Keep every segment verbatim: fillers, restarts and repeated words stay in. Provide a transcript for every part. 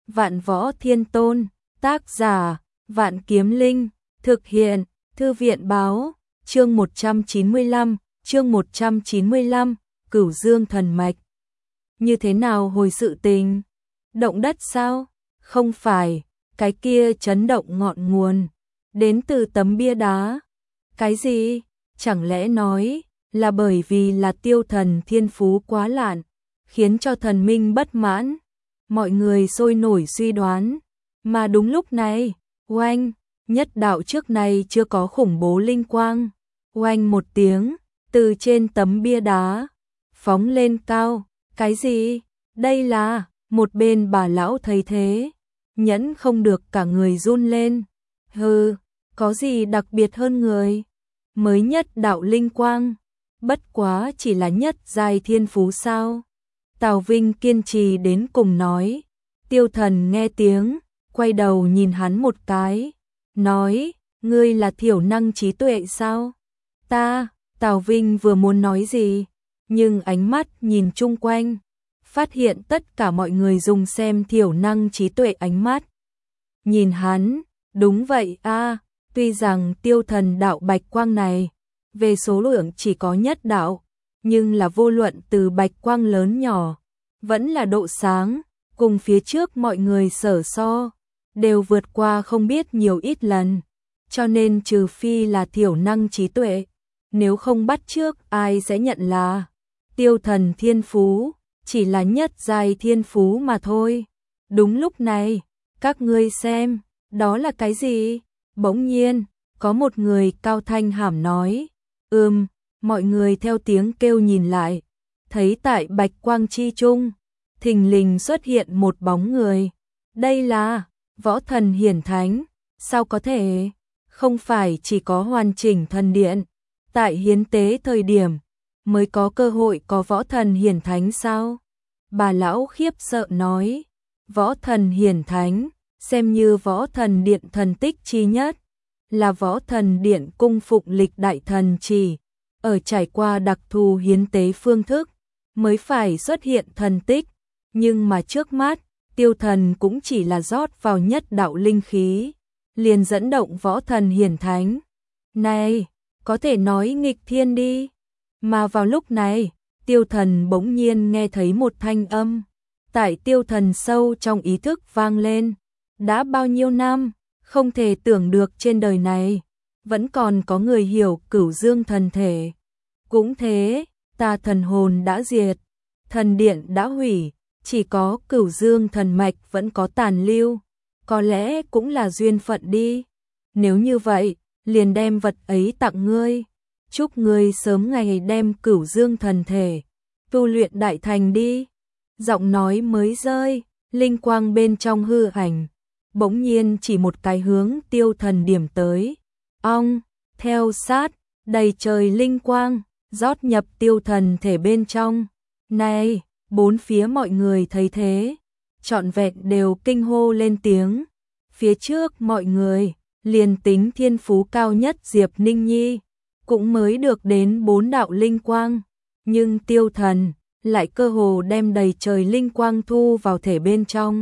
Vạn Võ Thiên Tôn, tác giả, Vạn Kiếm Linh, thực hiện, Thư viện báo, chương một trăm chín mươi lăm, chương một trăm chín mươi lăm, Cửu Dương Thần Mạch. Như thế nào hồi sự tình? Động đất sao? Không phải, cái kia chấn động ngọn nguồn, đến từ tấm bia đá. Cái gì? Chẳng lẽ nói là bởi vì là Tiêu Thần thiên phú quá lạn, khiến cho thần minh bất mãn? Mọi người sôi nổi suy đoán, mà đúng lúc này, oanh, nhất đạo trước này chưa có khủng bố linh quang, oanh một tiếng, từ trên tấm bia đá, phóng lên cao. Cái gì? Đây là, một bên bà lão thấy thế, nhẫn không được cả người run lên. Hừ, có gì đặc biệt hơn người? Mới nhất đạo linh quang, bất quá chỉ là nhất giai thiên phú sao? Tào Vinh kiên trì đến cùng nói. Tiêu Thần nghe tiếng, quay đầu nhìn hắn một cái, nói, ngươi là thiểu năng trí tuệ sao? Ta, Tào Vinh vừa muốn nói gì, nhưng ánh mắt nhìn chung quanh, phát hiện tất cả mọi người dùng xem thiểu năng trí tuệ ánh mắt. Nhìn hắn, đúng vậy a, tuy rằng Tiêu Thần đạo bạch quang này, về số lượng chỉ có nhất đạo, nhưng là vô luận từ bạch quang lớn nhỏ, vẫn là độ sáng, cùng phía trước mọi người sở so, đều vượt qua không biết nhiều ít lần, cho nên trừ phi là thiểu năng trí tuệ, nếu không bắt trước ai sẽ nhận là Tiêu Thần thiên phú, chỉ là nhất giai thiên phú mà thôi. Đúng lúc này, các ngươi xem, đó là cái gì? Bỗng nhiên, có một người cao thanh hàm nói, ừm, mọi người theo tiếng kêu nhìn lại, thấy tại bạch quang chi trung, thình lình xuất hiện một bóng người. Đây là Võ Thần Hiển Thánh, sao có thể? Không phải chỉ có hoàn chỉnh thần điện, tại hiến tế thời điểm, mới có cơ hội có Võ Thần Hiển Thánh sao? Bà lão khiếp sợ nói, Võ Thần Hiển Thánh, xem như Võ Thần Điện thần tích chi nhất, là Võ Thần Điện cung phụng lịch đại thần chỉ, ở trải qua đặc thù hiến tế phương thức, mới phải xuất hiện thần tích, nhưng mà trước mắt, Tiêu Thần cũng chỉ là rót vào nhất đạo linh khí, liền dẫn động Võ Thần Hiển Thánh. Này, có thể nói nghịch thiên đi. Mà vào lúc này, Tiêu Thần bỗng nhiên nghe thấy một thanh âm, tại Tiêu Thần sâu trong ý thức vang lên. Đã bao nhiêu năm, không thể tưởng được trên đời này, vẫn còn có người hiểu Cửu Dương thần thể. Cũng thế, ta thần hồn đã diệt, thần điện đã hủy, chỉ có Cửu Dương thần mạch vẫn có tàn lưu, có lẽ cũng là duyên phận đi. Nếu như vậy, liền đem vật ấy tặng ngươi, chúc ngươi sớm ngày đem Cửu Dương thần thể tu luyện đại thành đi. Giọng nói mới rơi, linh quang bên trong hư ảnh bỗng nhiên chỉ một cái hướng Tiêu Thần điểm tới. Ong, theo sát, đầy trời linh quang rót nhập Tiêu Thần thể bên trong. Này, bốn phía mọi người thấy thế, trọn vẹn đều kinh hô lên tiếng. Phía trước mọi người, liền tính thiên phú cao nhất Diệp Ninh Nhi, cũng mới được đến bốn đạo linh quang, nhưng Tiêu Thần lại cơ hồ đem đầy trời linh quang thu vào thể bên trong.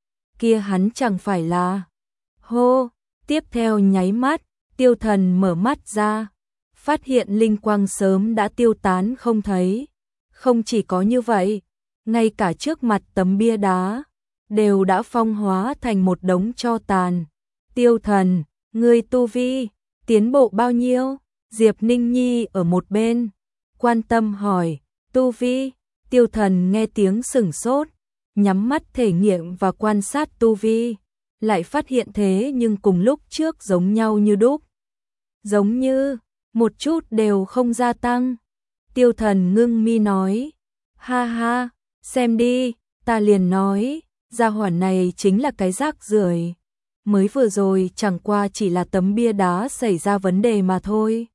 Kia hắn chẳng phải là... Hô, tiếp theo nháy mắt, Tiêu Thần mở mắt ra, phát hiện linh quang sớm đã tiêu tán không thấy. Không chỉ có như vậy, ngay cả trước mặt tấm bia đá, đều đã phong hóa thành một đống tro tàn. Tiêu Thần, ngươi tu vi, tiến bộ bao nhiêu? Diệp Ninh Nhi ở một bên, quan tâm hỏi, tu vi? Tiêu Thần nghe tiếng sửng sốt, nhắm mắt thể nghiệm và quan sát tu vi, lại phát hiện thế nhưng cùng lúc trước giống nhau như đúc. Giống như, một chút đều không gia tăng. Tiêu Thần ngưng mi nói, ha ha, xem đi, ta liền nói, gia hỏa này chính là cái rác rưởi. Mới vừa rồi chẳng qua chỉ là tấm bia đá xảy ra vấn đề mà thôi.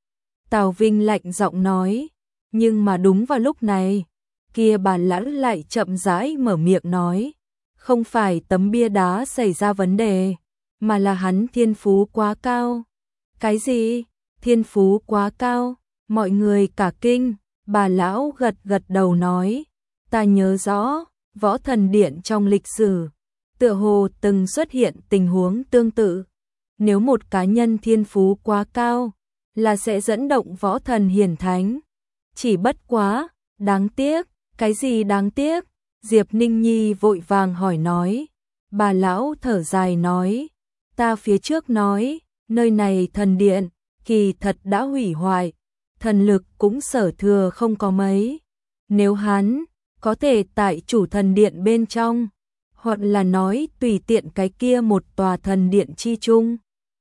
Tào Vinh lạnh giọng nói, nhưng mà đúng vào lúc này, kia bà lão lại chậm rãi mở miệng nói, không phải tấm bia đá xảy ra vấn đề, mà là hắn thiên phú quá cao. Cái gì? Thiên phú quá cao? Mọi người cả kinh. Bà lão gật gật đầu nói, ta nhớ rõ, Võ Thần Điện trong lịch sử, tựa hồ từng xuất hiện tình huống tương tự. Nếu một cá nhân thiên phú quá cao, là sẽ dẫn động võ thần hiển thánh. Chỉ bất quá, đáng tiếc, cái gì đáng tiếc? Diệp Ninh Nhi vội vàng hỏi nói. Bà lão thở dài nói, ta phía trước nói, nơi này thần điện, kỳ thật đã hủy hoại, thần lực cũng sở thừa không có mấy. Nếu hắn có thể tại chủ thần điện bên trong, hoặc là nói tùy tiện cái kia một tòa thần điện chi chung,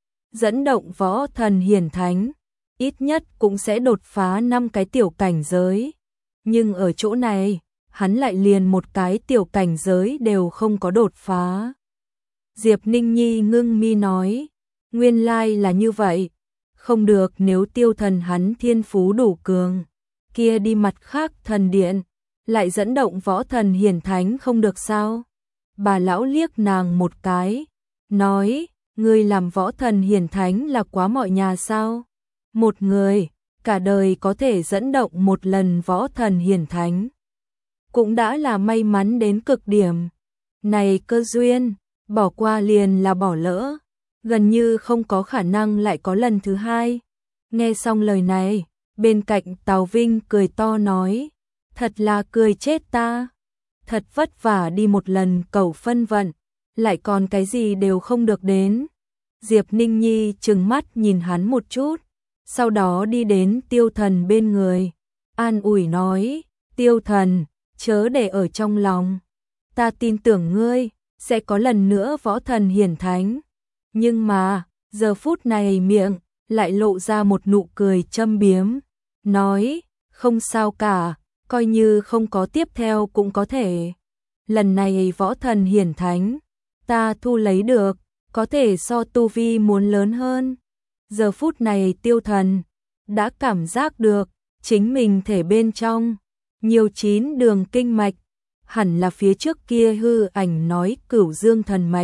dẫn động võ thần hiển thánh, ít nhất cũng sẽ đột phá năm cái tiểu cảnh giới. Nhưng ở chỗ này, hắn lại liền một cái tiểu cảnh giới đều không có đột phá. Diệp Ninh Nhi ngưng mi nói, nguyên lai là như vậy, không được, nếu tiêu thần hắn thiên phú đủ cường, kia đi mặt khác thần điện, lại dẫn động võ thần hiển thánh không được sao? Bà lão liếc nàng một cái, nói, ngươi làm võ thần hiển thánh là quá mọi nhà sao? Một người, cả đời có thể dẫn động một lần võ thần hiển thánh, cũng đã là may mắn đến cực điểm. Này cơ duyên, bỏ qua liền là bỏ lỡ, gần như không có khả năng lại có lần thứ hai. Nghe xong lời này, bên cạnh Tào Vinh cười to nói, thật là cười chết ta, thật vất vả đi một lần cầu phân vận, lại còn cái gì đều không được đến. Diệp Ninh Nhi trừng mắt nhìn hắn một chút, sau đó đi đến Tiêu Thần bên người, an ủi nói, Tiêu Thần, chớ để ở trong lòng, ta tin tưởng ngươi sẽ có lần nữa võ thần hiển thánh. Nhưng mà, giờ phút này miệng lại lộ ra một nụ cười châm biếm, nói, không sao cả, coi như không có tiếp theo cũng có thể. Lần này võ thần hiển thánh, ta thu lấy được, có thể so tu vi muốn lớn hơn. Giờ phút này Tiêu Thần đã cảm giác được chính mình thể bên trong nhiều chín đường kinh mạch, hẳn là phía trước kia hư ảnh nói Cửu Dương thần mạch.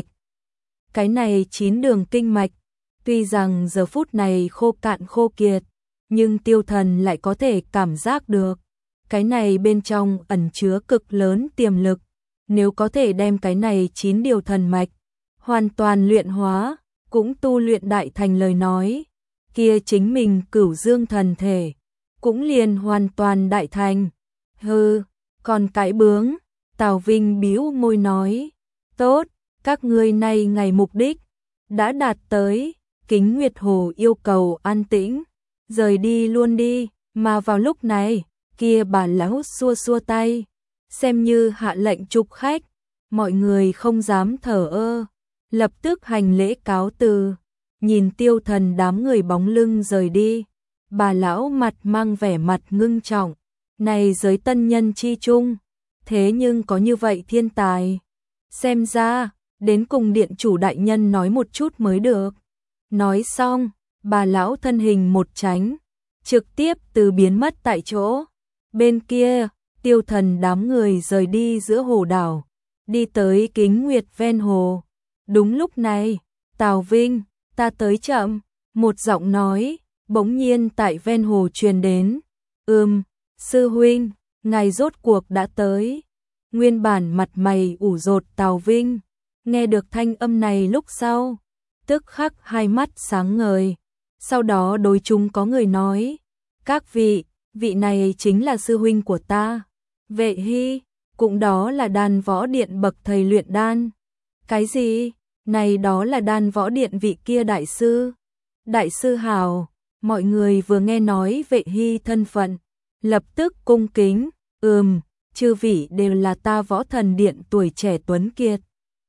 Cái này chín đường kinh mạch, tuy rằng giờ phút này khô cạn khô kiệt, nhưng Tiêu Thần lại có thể cảm giác được, cái này bên trong ẩn chứa cực lớn tiềm lực. Nếu có thể đem cái này chín điều thần mạch hoàn toàn luyện hóa, cũng tu luyện đại thành lời nói, kia chính mình Cửu Dương thần thể cũng liền hoàn toàn đại thành. Hừ, còn cái bướng. Tào Vinh bĩu môi nói, tốt, các ngươi nay ngày mục đích đã đạt tới, Kính Nguyệt Hồ yêu cầu an tĩnh, rời đi luôn đi. Mà vào lúc này, kia bà lão xua xua tay, xem như hạ lệnh trục khách, mọi người không dám thở ơ, lập tức hành lễ cáo từ. Nhìn Tiêu Thần đám người bóng lưng rời đi, bà lão mặt mang vẻ mặt ngưng trọng, này giới tân nhân chi chung, thế nhưng có như vậy thiên tài, xem ra đến cùng điện chủ đại nhân nói một chút mới được. Nói xong, bà lão thân hình một tránh, trực tiếp từ biến mất tại chỗ. Bên kia, Tiêu Thần đám người rời đi giữa hồ đảo, đi tới Kính Nguyệt ven hồ. Đúng lúc này, Tào Vinh, ta tới chậm, một giọng nói bỗng nhiên tại ven hồ truyền đến. Ừm, sư huynh, ngài rốt cuộc đã tới. Nguyên bản mặt mày ủ rột Tào Vinh, nghe được thanh âm này lúc sau, tức khắc hai mắt sáng ngời. Sau đó đối chúng có người nói, các vị, vị này chính là sư huynh của ta, Vệ Hy, cũng đó là đan võ điện bậc thầy luyện đan. Cái gì? Này đó là đan võ điện vị kia đại sư. Đại sư hào, mọi người vừa nghe nói Vệ Hy thân phận, lập tức cung kính, ừm, chư vị đều là ta võ thần điện tuổi trẻ tuấn kiệt.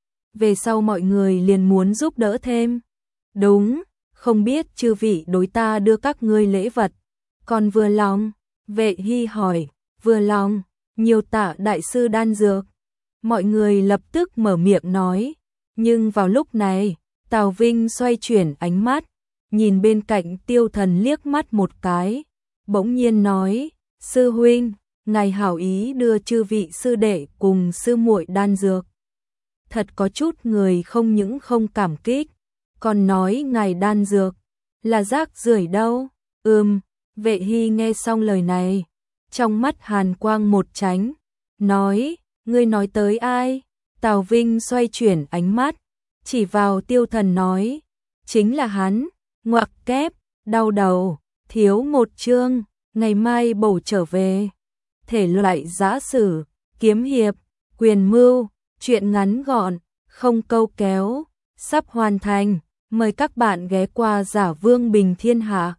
Về sau mọi người liền muốn giúp đỡ thêm. Đúng, không biết chư vị đối ta đưa các ngươi lễ vật, còn vừa lòng? Vệ Hy hỏi, vừa lòng, nhiều tạ đại sư đan dược. Mọi người lập tức mở miệng nói, nhưng vào lúc này, Tào Vinh xoay chuyển ánh mắt, nhìn bên cạnh Tiêu Thần liếc mắt một cái, bỗng nhiên nói, sư huynh, ngài hảo ý đưa chư vị sư đệ cùng sư muội đan dược. Thật có chút người không những không cảm kích, còn nói ngài đan dược là rác rưởi đâu. Ừm, Vệ Hy nghe xong lời này, trong mắt hàn quang một tránh, nói, ngươi nói tới ai? Tào Vinh xoay chuyển ánh mắt, chỉ vào Tiêu Thần nói, chính là hắn, ngoặc kép, đau đầu, thiếu một chương, ngày mai bổ trở về. Thể loại giã sử, kiếm hiệp, quyền mưu, truyện ngắn gọn, không câu kéo, sắp hoàn thành, mời các bạn ghé qua Giả Vương Bình Thiên Hạ.